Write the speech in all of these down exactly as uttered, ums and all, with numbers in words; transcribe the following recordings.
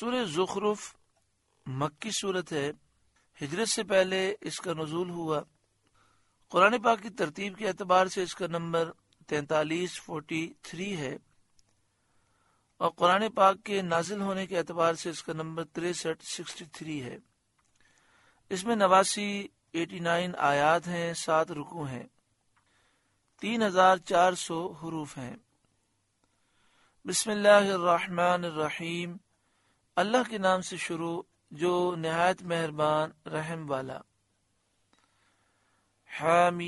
سورہ زخرف مکی صورت ہے، ہجرت سے پہلے اس کا نزول ہوا۔ قرآن پاک کی ترتیب کے اعتبار سے اس کا نمبر تینتالیس فورٹی تھری ہے، اور قرآن پاک کے نازل ہونے کے اعتبار سے اس کا نمبر تریسٹھ سکسٹی تھری ہے۔ اس میں نواسی ایٹی نائن آیات ہیں، سات رکوع ہیں، تین ہزار چار سو حروف ہیں۔ بسم اللہ الرحمن الرحیم، اللہ کے نام سے شروع جو نہایت مہربان رحم والا۔ حامیم،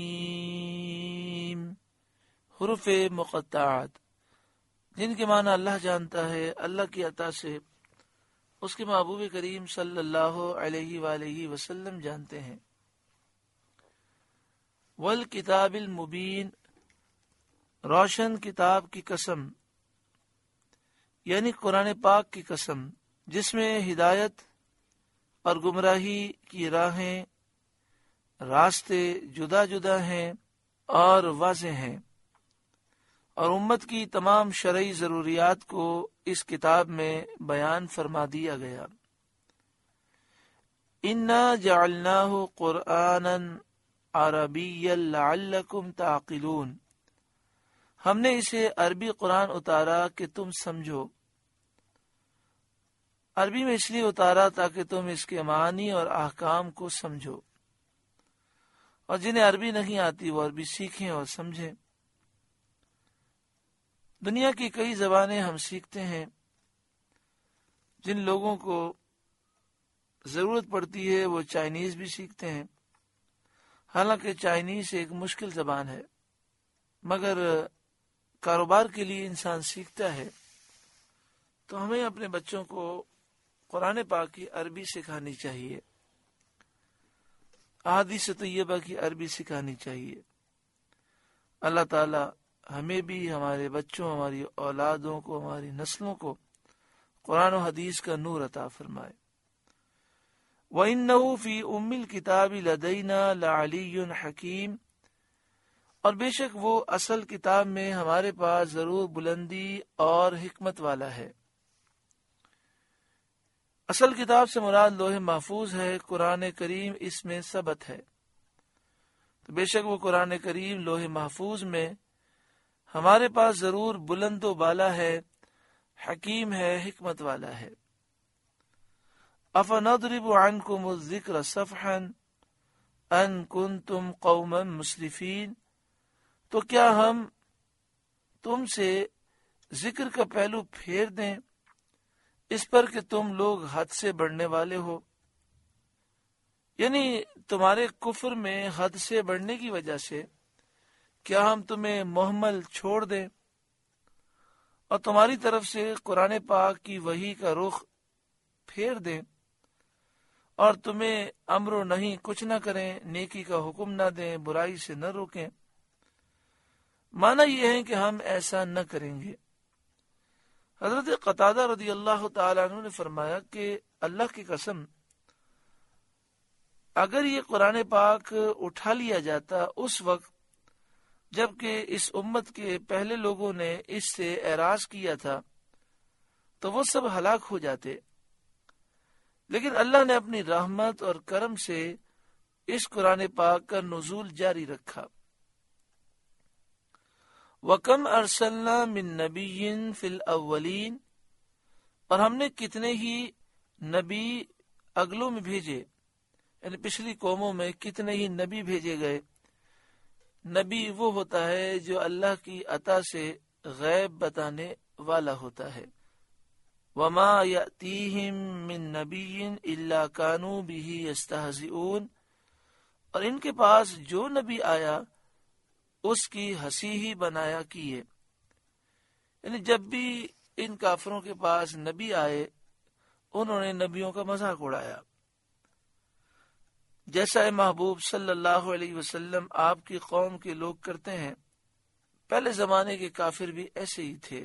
حروف مقطعات جن کے معنی اللہ جانتا ہے، اللہ کی عطا سے اس کے محبوب کریم صلی اللہ علیہ وآلہ وسلم جانتے ہیں۔ والکتاب المبین، روشن کتاب کی قسم، یعنی قرآن پاک کی قسم، جس میں ہدایت اور گمراہی کی راہیں، راستے جدا جدا ہیں اور واضح ہیں، اور امت کی تمام شرعی ضروریات کو اس کتاب میں بیان فرما دیا گیا۔ انا جعلناہ قرآنا عربیا لعلکم تعقلون، ہم نے اسے عربی قرآن اتارا کہ تم سمجھو۔ عربی میں اس لیے اتارا تاکہ تم اس کے معانی اور احکام کو سمجھو، اور جنہیں عربی نہیں آتی وہ عربی سیکھیں اور سمجھیں۔ دنیا کی کئی زبانیں ہم سیکھتے ہیں، جن لوگوں کو ضرورت پڑتی ہے وہ چائنیز بھی سیکھتے ہیں، حالانکہ چائنیز ایک مشکل زبان ہے، مگر کاروبار کے لیے انسان سیکھتا ہے۔ تو ہمیں اپنے بچوں کو قرآن پاک کی عربی سکھانی چاہیے، احادیث طیبہ کی عربی سکھانی چاہیے۔ اللہ تعالی ہمیں بھی، ہمارے بچوں، ہماری اولادوں کو، ہماری نسلوں کو قرآن و حدیث کا نور عطا فرمائے۔ وَإِنَّهُ فِي أُمِّ الْكِتَابِ لَدَيْنَا لَعَلِيٌّ حَكِيمٌ، اور بے شک وہ اصل کتاب میں ہمارے پاس ضرور بلندی اور حکمت والا ہے۔ اصل کتاب سے مراد لوح محفوظ ہے، قرآن کریم اس میں ثبت ہے، تو بے شک وہ قرآن کریم لوح محفوظ میں ہمارے پاس ضرور بلند و بالا ہے، حکیم ہے، حکمت والا ہے۔ أَفَنَضْرِبُ عَنْكُمُ الذِّكْرَ صَفْحًا أَن كُنْتُمْ قَوْمًا مُسْرِفِينَ، تو کیا ہم تم سے ذکر کا پہلو پھیر دیں اس پر کہ تم لوگ حد سے بڑھنے والے ہو، یعنی تمہارے کفر میں حد سے بڑھنے کی وجہ سے کیا ہم تمہیں محمل چھوڑ دیں اور تمہاری طرف سے قرآن پاک کی وحی کا رخ پھیر دیں، اور تمہیں امر و نہیں کچھ نہ کریں، نیکی کا حکم نہ دیں، برائی سے نہ روکیں۔ معنی یہ ہے کہ ہم ایسا نہ کریں گے۔ حضرت قتادہ رضی اللہ تعالیٰ عنہ نے فرمایا کہ اللہ کی قسم، اگر یہ قرآن پاک اٹھا لیا جاتا اس وقت جبکہ اس امت کے پہلے لوگوں نے اس سے اعراض کیا تھا تو وہ سب ہلاک ہو جاتے، لیکن اللہ نے اپنی رحمت اور کرم سے اس قرآن پاک کا نزول جاری رکھا۔ وَكَمْ أَرْسَلْنَا مِن نَبِيٍّ فِي الْأَوَّلِينَ، اور ہم نے کتنے ہی نبی اگلوں میں بھیجے، یعنی پچھلی قوموں میں کتنے ہی نبی بھیجے گئے۔ نبی وہ ہوتا ہے جو اللہ کی عطا سے غیب بتانے والا ہوتا ہے۔ وَمَا يَأْتِيهِم مِّن نَّبِيٍّ إِلَّا كَانُوا بِهِ يَسْتَهْزِئُونَ، اور ان کے پاس جو نبی آیا اس کی ہنسی ہی بنایا کیے، یعنی جب بھی ان کافروں کے پاس نبی آئے انہوں نے نبیوں کا مذاق اڑایا، جیسا اے محبوب صلی اللہ علیہ وسلم آپ کی قوم کے لوگ کرتے ہیں۔ پہلے زمانے کے کافر بھی ایسے ہی تھے۔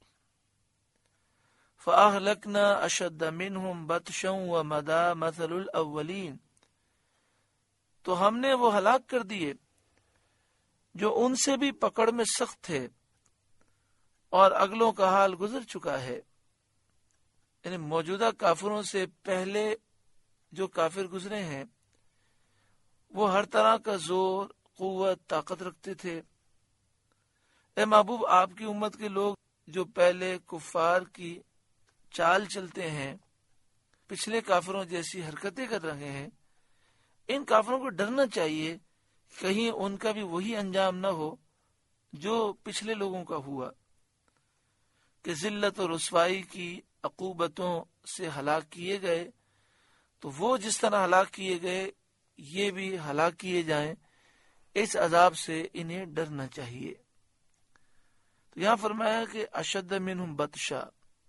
فَأَهْلَكْنَا أَشَدَّ مِنْهُمْ بَطْشًا وَمَضَىٰ مَثَلُ الْأَوَّلِينَ، تو ہم نے وہ ہلاک کر دیے جو ان سے بھی پکڑ میں سخت تھے، اور اگلوں کا حال گزر چکا ہے۔ یعنی موجودہ کافروں سے پہلے جو کافر گزرے ہیں وہ ہر طرح کا زور، قوت، طاقت رکھتے تھے۔ اے محبوب، آپ کی امت کے لوگ جو پہلے کفار کی چال چلتے ہیں، پچھلے کافروں جیسی حرکتیں کر رہے ہیں، ان کافروں کو ڈرنا چاہیے کہیں ان کا بھی وہی انجام نہ ہو جو پچھلے لوگوں کا ہوا کہ ذلت اور رسوائی کی عقوبتوں سے ہلاک کیے گئے، تو وہ جس طرح ہلاک کیے گئے یہ بھی ہلاک کیے جائیں۔ اس عذاب سے انہیں ڈرنا چاہیے۔ تو یہاں فرمایا کہ اشد منہم بطشا،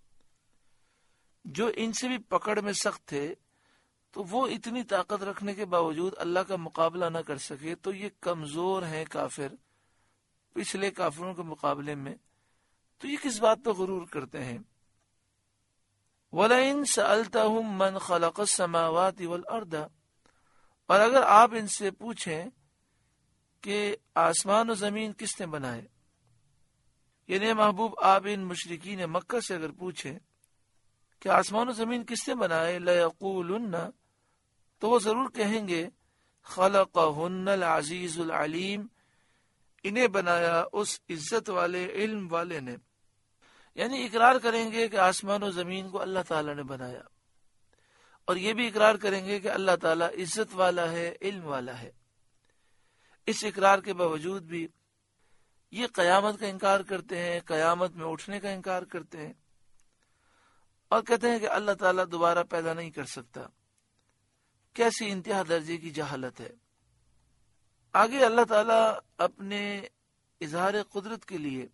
جو ان سے بھی پکڑ میں سخت تھے، تو وہ اتنی طاقت رکھنے کے باوجود اللہ کا مقابلہ نہ کر سکے، تو یہ کمزور ہیں کافر پچھلے کافروں کے مقابلے میں، تو یہ کس بات پہ غرور کرتے ہیں؟ وَلَئِن سَأَلْتَهُم مَّن خَلَقَ السَّمَاوَاتِ وَالْأَرْضَ، اور اگر آپ ان سے پوچھیں کہ آسمان و زمین کس نے بنائے، یعنی محبوب آپ ان مشرکین مکہ سے اگر پوچھیں کہ آسمان و زمین کس نے بنائے، لَيَقُولُنَّ، تو وہ ضرور کہیں گے خَلَقَهُنَّ الْعَزِيزُ الْعَلِيمُ، انہیں بنایا اس عزت والے علم والے نے۔ یعنی اقرار کریں گے کہ آسمان و زمین کو اللہ تعالیٰ نے بنایا، اور یہ بھی اقرار کریں گے کہ اللہ تعالیٰ عزت والا ہے، علم والا ہے۔ اس اقرار کے باوجود بھی یہ قیامت کا انکار کرتے ہیں، قیامت میں اٹھنے کا انکار کرتے ہیں، اور کہتے ہیں کہ اللہ تعالیٰ دوبارہ پیدا نہیں کر سکتا۔ کیسی انتہا درجے کی جہالت ہے۔ آگے اللہ تعالیٰ اپنے اظہار قدرت کے لیے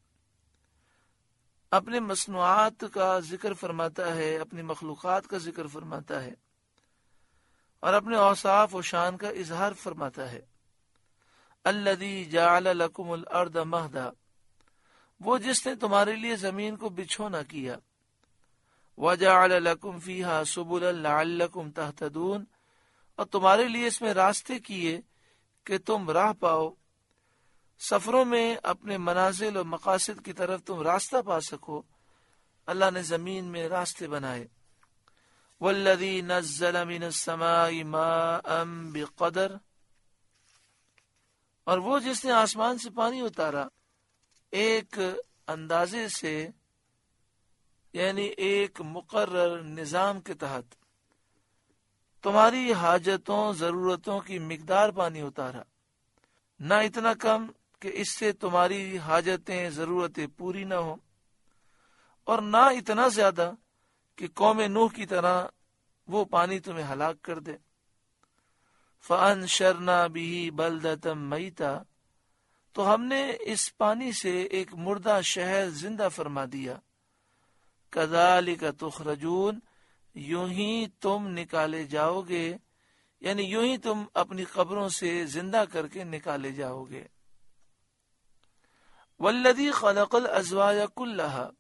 اپنے مصنوعات کا ذکر فرماتا ہے، اپنی مخلوقات کا ذکر فرماتا ہے، اور اپنے اوصاف و شان کا اظہار فرماتا ہے۔ الذی جعل لکم الارض مہدا، وہ جس نے تمہارے لیے زمین کو بچھونا کیا۔ وجعل لکم فیہا سبلا لعلکم تہتدون، اور تمہارے لیے اس میں راستے کیے کہ تم راہ پاؤ، سفروں میں اپنے منازل اور مقاصد کی طرف تم راستہ پا سکو۔ اللہ نے زمین میں راستے بنائے۔ والذی نزل من السماء ماء بقدر، اور وہ جس نے آسمان سے پانی اتارا ایک اندازے سے، یعنی ایک مقرر نظام کے تحت، تمہاری حاجتوں ضرورتوں کی مقدار پانی اتارا، نہ اتنا کم کہ اس سے تمہاری حاجتیں ضرورتیں پوری نہ ہوں، اور نہ اتنا زیادہ کہ قوم نوح کی طرح وہ پانی تمہیں ہلاک کر دے۔ فَأَنشَرْنَا بِهِ بَلْدَةً مَيْتًا، تو ہم نے اس پانی سے ایک مردہ شہر زندہ فرما دیا۔ كَذَلِكَ تُخْرَجُونَ، یوں ہی تم نکالے جاؤ گے، یعنی یوں ہی تم اپنی قبروں سے زندہ کر کے نکالے جاؤ گے۔ وَالَّذِي خَلَقَ الْأَزْوَاجَ كُلَّهَا،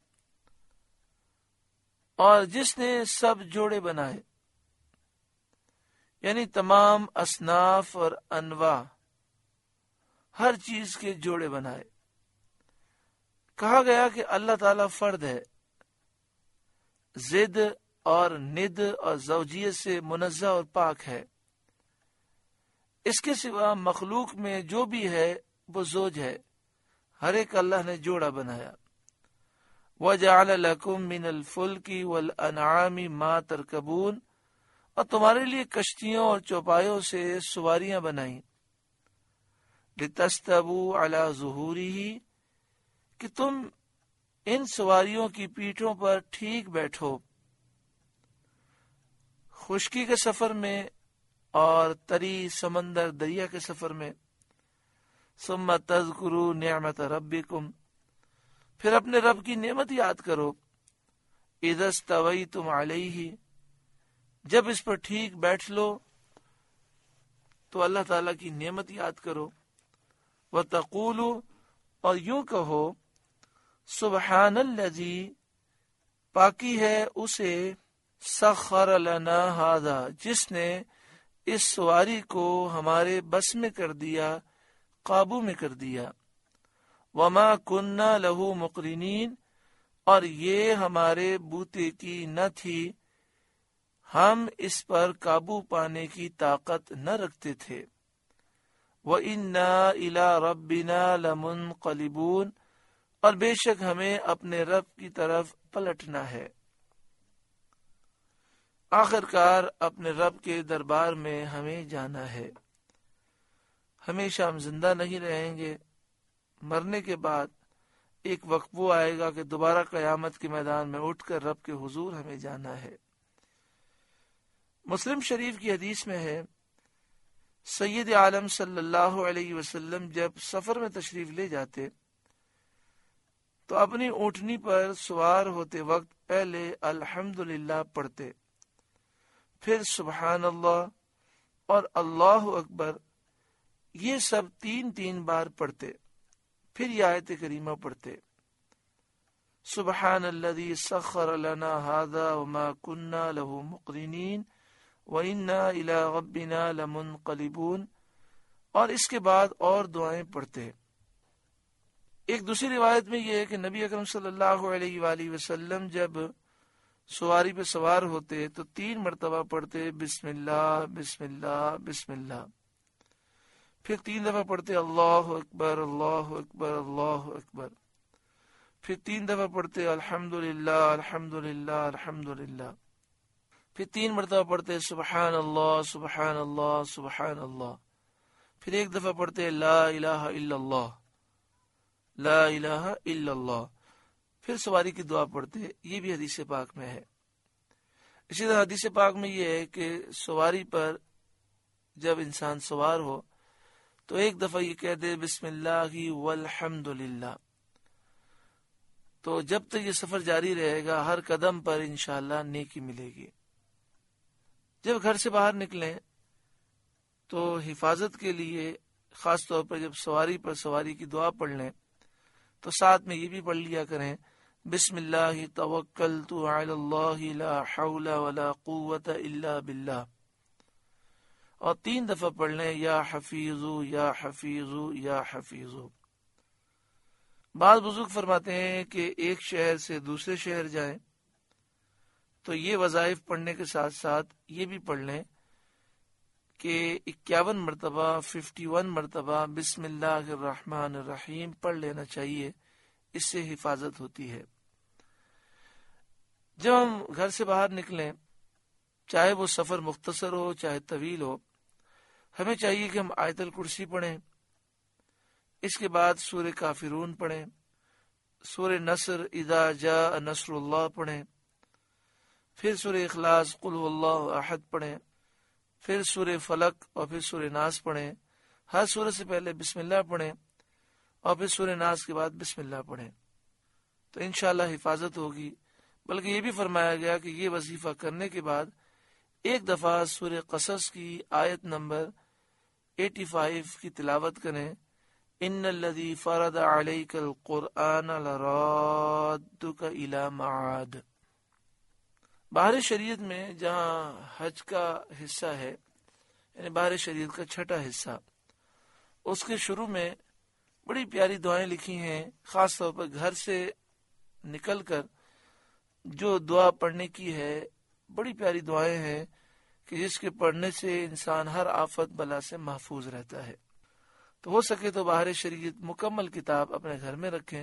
اور جس نے سب جوڑے بنائے، یعنی تمام اصناف اور انواع، ہر چیز کے جوڑے بنائے۔ کہا گیا کہ اللہ تعالیٰ فرد ہے، ضد اور ند اور زوجیت سے منزہ اور پاک ہے۔ اس کے سوا مخلوق میں جو بھی ہے وہ زوج ہے، ہر ایک اللہ نے جوڑا بنایا۔ وَجَعَلَ لَكُم مِّنَ الْفُلْكِ وَالْأَنْعَامِ مَا تَرْكَبُونَ، اور تمہارے لیے کشتیوں اور چوپایوں سے سواریاں بنائیں۔ لِتَسْتَوُوا عَلَى ظُهُورِهِ، کہ تم ان سواریوں کی پیٹھوں پر ٹھیک بیٹھو، خشکی کے سفر میں اور تری سمندر دریا کے سفر میں۔ ثم تذکروا نعمت ربکم، پھر اپنے رب کی نعمت یاد کرو۔ اذا استویتم علیہ، جب اس پر ٹھیک بیٹھ لو تو اللہ تعالیٰ کی نعمت یاد کرو۔ وتقولوا، اور یوں کہو، سبحان الذی، پاکی ہے اسے، سخر لنا ھذا، جس نے اس سواری کو ہمارے بس میں کر دیا، قابو میں کر دیا۔ وما کننا لہ مقرنین، اور یہ ہمارے بوتے کی نہ تھی، ہم اس پر قابو پانے کی طاقت نہ رکھتے تھے۔ وَإِنَّا إِلَىٰ رَبِّنَا لَمُنْقَلِبُونَ، اور بے شک ہمیں اپنے رب کی طرف پلٹنا ہے۔ آخر کار اپنے رب کے دربار میں ہمیں جانا ہے۔ ہمیشہ ہم زندہ نہیں رہیں گے، مرنے کے بعد ایک وقت وہ آئے گا کہ دوبارہ قیامت کے میدان میں اٹھ کر رب کے حضور ہمیں جانا ہے۔ مسلم شریف کی حدیث میں ہے، سید عالم صلی اللہ علیہ وسلم جب سفر میں تشریف لے جاتے تو اپنی اونٹنی پر سوار ہوتے وقت پہلے الحمدللہ پڑھتے، پھر سبحان اللہ اور اللہ اکبر، یہ سب تین تین بار پڑھتے، پھر یہ آیت کریمہ پڑھتے، سبحان الذی سخر لنا هذا وما كنا له مقرنین وَإِنَّا إِلَىٰ رَبِّنَا لَمُنْقَلِبُونَ، اور اس کے بعد اور دعائیں پڑھتے۔ ایک دوسری روایت میں یہ ہے کہ نبی اکرم صلی اللہ علیہ وآلہ وسلم جب سواری پہ سوار ہوتے تو تین مرتبہ پڑھتے بسم اللہ بسم اللہ بسم اللہ، پھر تین دفعہ پڑھتے اللہ اکبر اللہ اکبر اللہ اکبر، پھر تین دفعہ پڑھتے الحمدللہ الحمدللہ الحمدللہ، پھر تین مرتبہ پڑھتے سبحان اللہ سبحان اللہ سبحان اللہ، پھر ایک دفعہ پڑھتے لا الہ الا اللہ لا الہ الا اللہ، پھر سواری کی دعا پڑھتے۔ یہ بھی حدیث پاک میں ہے۔ اسی طرح حدیث پاک میں یہ ہے کہ سواری پر جب انسان سوار ہو تو ایک دفعہ یہ کہہ دے بسم اللہ والحمد للہ، تو جب تک یہ سفر جاری رہے گا ہر قدم پر انشاءاللہ نیکی ملے گی۔ جب گھر سے باہر نکلیں تو حفاظت کے لیے خاص طور پر جب سواری پر سواری کی دعا پڑھ لیں تو ساتھ میں یہ بھی پڑھ لیا کریں بسم اللہ توکلت علی اللہ لا حول ولا قوت الا باللہ، اور تین دفعہ پڑھ لیں یا حفیظو یا حفیظو یا حفیظو۔ بعض بزرگ فرماتے ہیں کہ ایک شہر سے دوسرے شہر جائیں تو یہ وظائف پڑھنے کے ساتھ ساتھ یہ بھی پڑھ لیں کہ اکیاون مرتبہ ففٹی ون مرتبہ بسم اللہ الرحمن الرحیم پڑھ لینا چاہیے، اس سے حفاظت ہوتی ہے۔ جب ہم گھر سے باہر نکلیں، چاہے وہ سفر مختصر ہو چاہے طویل ہو، ہمیں چاہیے کہ ہم آیت الکرسی پڑھیں، اس کے بعد سورہ کافرون پڑھیں، سورہ نصر اذا جاء نصر اللہ پڑھیں، پھر سورہ اخلاص قل هو اللہ احد پڑھیں، پھر سورہ فلق اور پھر سورہ ناس پڑھیں۔ ہر سورہ سے پہلے بسم اللہ پڑھیں اور پھر سورہ ناس کے بعد بسم اللہ پڑھیں، تو انشاءاللہ حفاظت ہوگی۔ بلکہ یہ بھی فرمایا گیا کہ یہ وظیفہ کرنے کے بعد ایک دفعہ سورہ قصص کی آیت نمبر پچاسی کی تلاوت کریں، ان الذی فرض علیک القرآن لرادک الی معاد۔ بحر شریعت میں جہاں حج کا حصہ ہے، یعنی بحر شریعت کا چھٹا حصہ، اس کے شروع میں بڑی پیاری دعائیں لکھی ہیں، خاص طور پر گھر سے نکل کر جو دعا پڑھنے کی ہے، بڑی پیاری دعائیں ہیں کہ جس کے پڑھنے سے انسان ہر آفت بلا سے محفوظ رہتا ہے۔ تو ہو سکے تو بحر شریعت مکمل کتاب اپنے گھر میں رکھیں،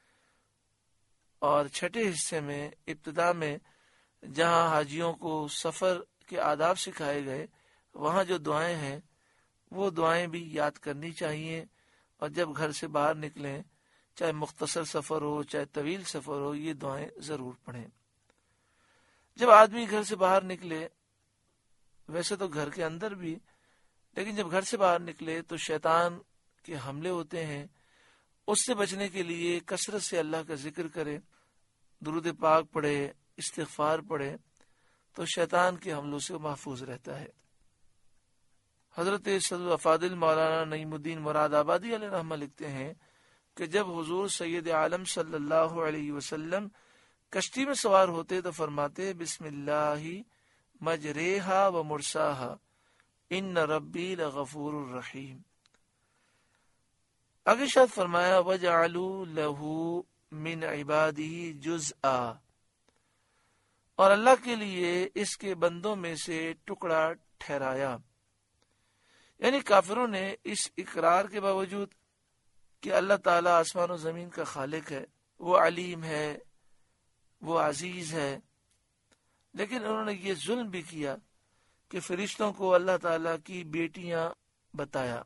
اور چھٹے حصے میں ابتدا میں جہاں حاجیوں کو سفر کے آداب سکھائے گئے، وہاں جو دعائیں ہیں وہ دعائیں بھی یاد کرنی چاہیے، اور جب گھر سے باہر نکلیں چاہے مختصر سفر ہو چاہے طویل سفر ہو، یہ دعائیں ضرور پڑھیں۔ جب آدمی گھر سے باہر نکلے، ویسے تو گھر کے اندر بھی، لیکن جب گھر سے باہر نکلے تو شیطان کے حملے ہوتے ہیں، اس سے بچنے کے لیے کثرت سے اللہ کا ذکر کرے، درود پاک پڑھے، استغفار پڑھے، تو شیطان کے حملوں سے محفوظ رہتا ہے۔ حضرت صدر افاضل مولانا نعیم الدین مراد آبادی علیہ رحمہ لکھتے ہیں کہ جب حضور سید عالم صلی اللہ علیہ وسلم کشتی میں سوار ہوتے تو فرماتے بسم اللہ مجریہا و مرساہا ان ربی لغفور الرحیم۔ آگے شاید فرمایا وَجَعَلُوا لَهُ من عباده جزءا، اور اللہ کے لیے اس کے بندوں میں سے ٹکڑا ٹھہرایا۔ یعنی کافروں نے اس اقرار کے باوجود کہ اللہ تعالیٰ آسمان و زمین کا خالق ہے، وہ علیم ہے، وہ عزیز ہے، لیکن انہوں نے یہ ظلم بھی کیا کہ فرشتوں کو اللہ تعالیٰ کی بیٹیاں بتایا۔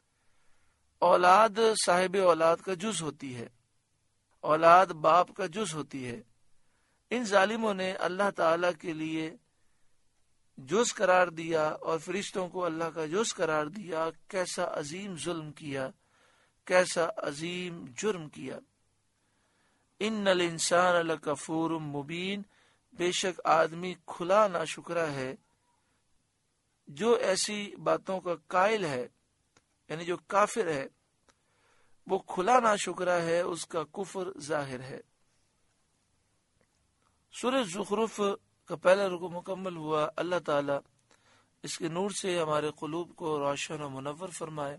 اولاد صاحب اولاد کا جز ہوتی ہے، اولاد باپ کا جز ہوتی ہے۔ ان ظالموں نے اللہ تعالیٰ کے لیے جز قرار دیا اور فرشتوں کو اللہ کا جز قرار دیا۔ کیسا عظیم ظلم کیا، کیسا عظیم جرم کیا۔ ان الانسان لکفور مبین، بے شک آدمی کھلا ناشکرا ہے جو ایسی باتوں کا قائل ہے، یعنی جو کافر ہے وہ کھلا ناشکرا ہے، اس کا کفر ظاہر ہے۔ سورہ زخرف کا پہلا رکوع مکمل ہوا۔ اللہ تعالیٰ اس کے نور سے ہمارے قلوب کو روشن و منور فرمائے۔